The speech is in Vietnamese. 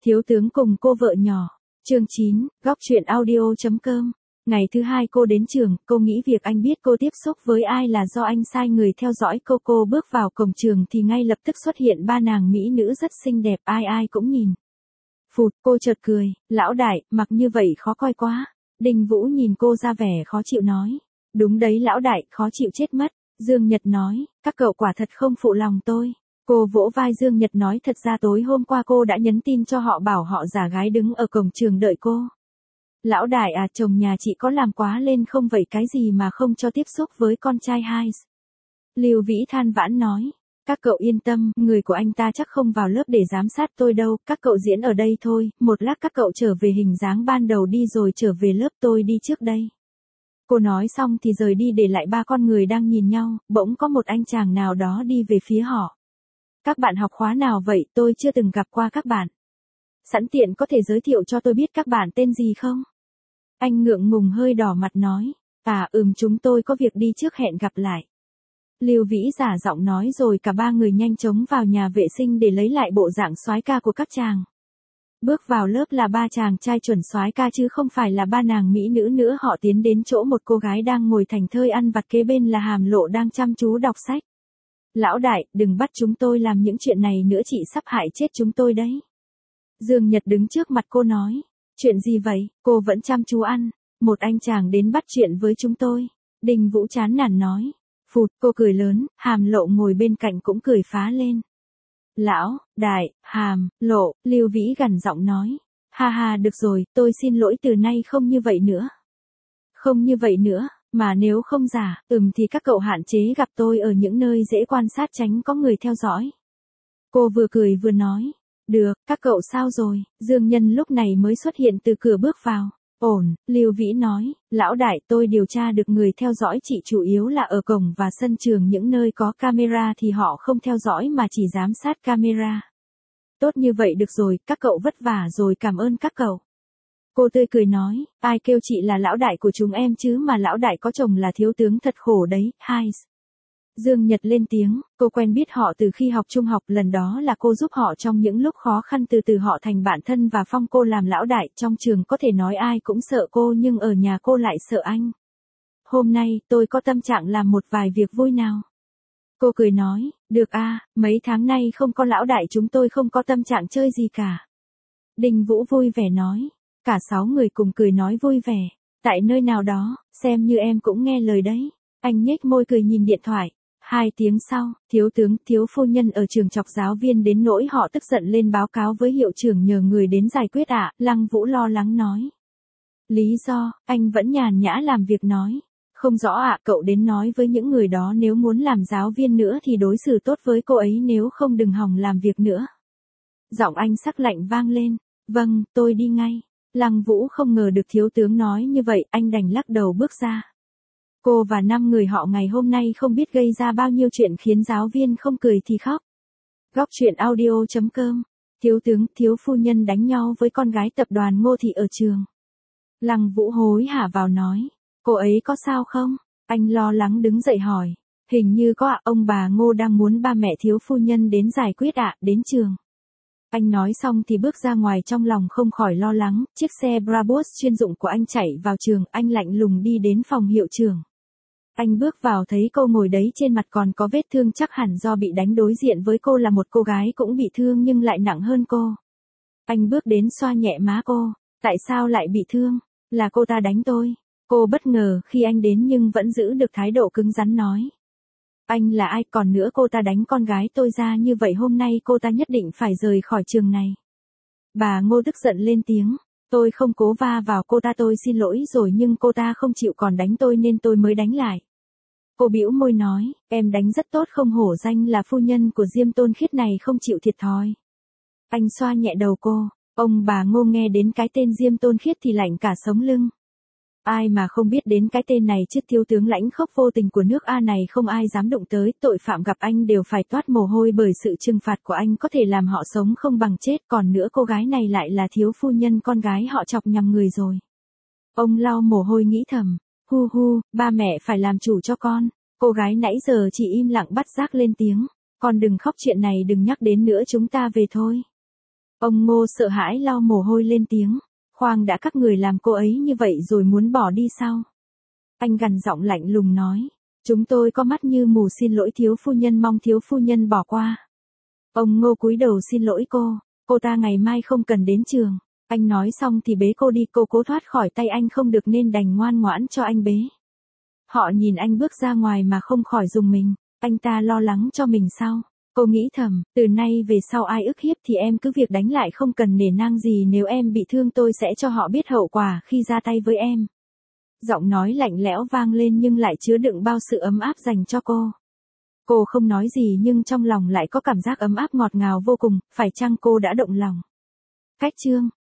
Thiếu tướng cùng cô vợ nhỏ. Chương 9, góc truyện audio.com. Ngày thứ hai cô đến trường, cô nghĩ việc anh biết cô tiếp xúc với ai là do anh sai người theo dõi cô. Cô bước vào cổng trường thì ngay lập tức xuất hiện ba nàng mỹ nữ rất xinh đẹp, ai ai cũng nhìn. Phụt, cô chợt cười, lão đại, mặc như vậy khó coi quá. Đinh Vũ nhìn cô ra vẻ khó chịu nói. Đúng đấy lão đại, khó chịu chết mất. Dương Nhật nói, các cậu quả thật không phụ lòng tôi. Cô vỗ vai Dương Nhật nói thật ra tối hôm qua cô đã nhắn tin cho họ bảo họ giả gái đứng ở cổng trường đợi cô. Lão đại à, chồng nhà chị có làm quá lên không vậy, cái gì mà không cho tiếp xúc với con trai hai. Lưu Vĩ than vãn nói, các cậu yên tâm, người của anh ta chắc không vào lớp để giám sát tôi đâu, các cậu diễn ở đây thôi, một lát các cậu trở về hình dáng ban đầu đi rồi trở về lớp, tôi đi trước đây. Cô nói xong thì rời đi để lại ba con người đang nhìn nhau, bỗng có một anh chàng nào đó đi về phía họ. Các bạn học khóa nào vậy, tôi chưa từng gặp qua các bạn. Sẵn tiện có thể giới thiệu cho tôi biết các bạn tên gì không? Anh ngượng ngùng hơi đỏ mặt nói, chúng tôi có việc đi trước, hẹn gặp lại. Lưu Vĩ giả giọng nói rồi cả ba người nhanh chóng vào nhà vệ sinh để lấy lại bộ dạng soái ca của các chàng. Bước vào lớp là ba chàng trai chuẩn soái ca chứ không phải là ba nàng mỹ nữ nữa. Họ tiến đến chỗ một cô gái đang ngồi thành thơi ăn vặt, kế bên là Hàm Lộ đang chăm chú đọc sách. Lão đại, đừng bắt chúng tôi làm những chuyện này nữa, chị sắp hại chết chúng tôi đấy. Dương Nhật đứng trước mặt cô nói, chuyện gì vậy, cô vẫn chăm chú ăn, một anh chàng đến bắt chuyện với chúng tôi. Đinh Vũ chán nản nói, phụt, cô cười lớn, Hàm Lộ ngồi bên cạnh cũng cười phá lên. Lão, đại, Hàm, Lộ, Lưu Vĩ gằn giọng nói, ha ha được rồi, tôi xin lỗi, từ nay không như vậy nữa. Không như vậy nữa. Mà nếu không giả, thì các cậu hạn chế gặp tôi ở những nơi dễ quan sát tránh có người theo dõi. Cô vừa cười vừa nói, được, các cậu sao rồi? Dương Nhân lúc này mới xuất hiện từ cửa bước vào. Ổn, Lưu Vĩ nói, lão đại, tôi điều tra được người theo dõi chị chủ yếu là ở cổng và sân trường, những nơi có camera thì họ không theo dõi mà chỉ giám sát camera. Tốt như vậy được rồi, các cậu vất vả rồi, cảm ơn các cậu. Cô tươi cười nói, ai kêu chị là lão đại của chúng em chứ, mà lão đại có chồng là thiếu tướng thật khổ đấy, hai. Dương Nhật lên tiếng, cô quen biết họ từ khi học trung học, lần đó là cô giúp họ trong những lúc khó khăn, từ từ họ thành bạn thân và phong cô làm lão đại. Trong trường có thể nói ai cũng sợ cô nhưng ở nhà cô lại sợ anh. Hôm nay, tôi có tâm trạng làm một vài việc vui nào. Cô cười nói, được mấy tháng nay không có lão đại chúng tôi không có tâm trạng chơi gì cả. Đinh Vũ vui vẻ nói. Cả 6 người cùng cười nói vui vẻ. Tại nơi nào đó, xem như em cũng nghe lời đấy. Anh nhếch môi cười nhìn điện thoại. 2 tiếng sau, thiếu tướng, thiếu phu nhân ở trường chọc giáo viên đến nỗi họ tức giận lên báo cáo với hiệu trưởng nhờ người đến giải quyết ạ. Lăng Vũ lo lắng nói. Lý do, anh vẫn nhàn nhã làm việc nói. Không rõ ạ, cậu đến nói với những người đó nếu muốn làm giáo viên nữa thì đối xử tốt với cô ấy, nếu không đừng hòng làm việc nữa. Giọng anh sắc lạnh vang lên. Vâng, tôi đi ngay. Lăng Vũ không ngờ được thiếu tướng nói như vậy, anh đành lắc đầu bước ra. Cô và 5 người họ ngày hôm nay không biết gây ra bao nhiêu chuyện khiến giáo viên không cười thì khóc. Góc truyện audio.com. Thiếu tướng, thiếu phu nhân đánh nhau với con gái tập đoàn Ngô Thị ở trường. Lăng Vũ hối hả vào nói, cô ấy có sao không? Anh lo lắng đứng dậy hỏi, hình như có ông bà Ngô đang muốn ba mẹ thiếu phu nhân đến giải quyết đến trường. Anh nói xong thì bước ra ngoài, trong lòng không khỏi lo lắng. Chiếc xe Brabus chuyên dụng của anh chạy vào trường, anh lạnh lùng đi đến phòng hiệu trưởng. Anh bước vào thấy cô ngồi đấy, trên mặt còn có vết thương chắc hẳn do bị đánh, đối diện với cô là một cô gái cũng bị thương nhưng lại nặng hơn cô. Anh bước đến xoa nhẹ má cô, tại sao lại bị thương? Là cô ta đánh tôi. Cô bất ngờ khi anh đến nhưng vẫn giữ được thái độ cứng rắn nói. Anh là ai, còn nữa cô ta đánh con gái tôi ra như vậy, hôm nay cô ta nhất định phải rời khỏi trường này. Bà Ngô tức giận lên tiếng, tôi không cố va vào cô ta, tôi xin lỗi rồi, nhưng cô ta không chịu còn đánh tôi nên tôi mới đánh lại. Cô bĩu môi nói, em đánh rất tốt, không hổ danh là phu nhân của Diêm Tôn Khiết này, không chịu thiệt thòi. Anh xoa nhẹ đầu cô, ông bà Ngô nghe đến cái tên Diêm Tôn Khiết thì lạnh cả sống lưng. Ai mà không biết đến cái tên này chứ, thiếu tướng lãnh khốc vô tình của nước A này không ai dám đụng tới, tội phạm gặp anh đều phải toát mồ hôi bởi sự trừng phạt của anh có thể làm họ sống không bằng chết, còn nữa cô gái này lại là thiếu phu nhân con gái họ chọc nhầm người rồi. Ông lau mồ hôi nghĩ thầm, ba mẹ phải làm chủ cho con. Cô gái nãy giờ chỉ im lặng bắt giác lên tiếng, con đừng khóc, chuyện này đừng nhắc đến nữa, chúng ta về thôi. Ông Ngô sợ hãi lau mồ hôi lên tiếng. Khoang đã, các người làm cô ấy như vậy rồi muốn bỏ đi sao? Anh gằn giọng lạnh lùng nói. Chúng tôi có mắt như mù, xin lỗi thiếu phu nhân, mong thiếu phu nhân bỏ qua. Ông Ngô cúi đầu xin lỗi cô ta ngày mai không cần đến trường. Anh nói xong thì bế cô đi, cô cố thoát khỏi tay anh không được nên đành ngoan ngoãn cho anh bế. Họ nhìn anh bước ra ngoài mà không khỏi rùng mình, anh ta lo lắng cho mình sao? Cô nghĩ thầm, từ nay về sau ai ức hiếp thì em cứ việc đánh lại, không cần nể nang gì, nếu em bị thương tôi sẽ cho họ biết hậu quả khi ra tay với em. Giọng nói lạnh lẽo vang lên nhưng lại chứa đựng bao sự ấm áp dành cho cô. Cô không nói gì nhưng trong lòng lại có cảm giác ấm áp ngọt ngào vô cùng, phải chăng cô đã động lòng? Cách chương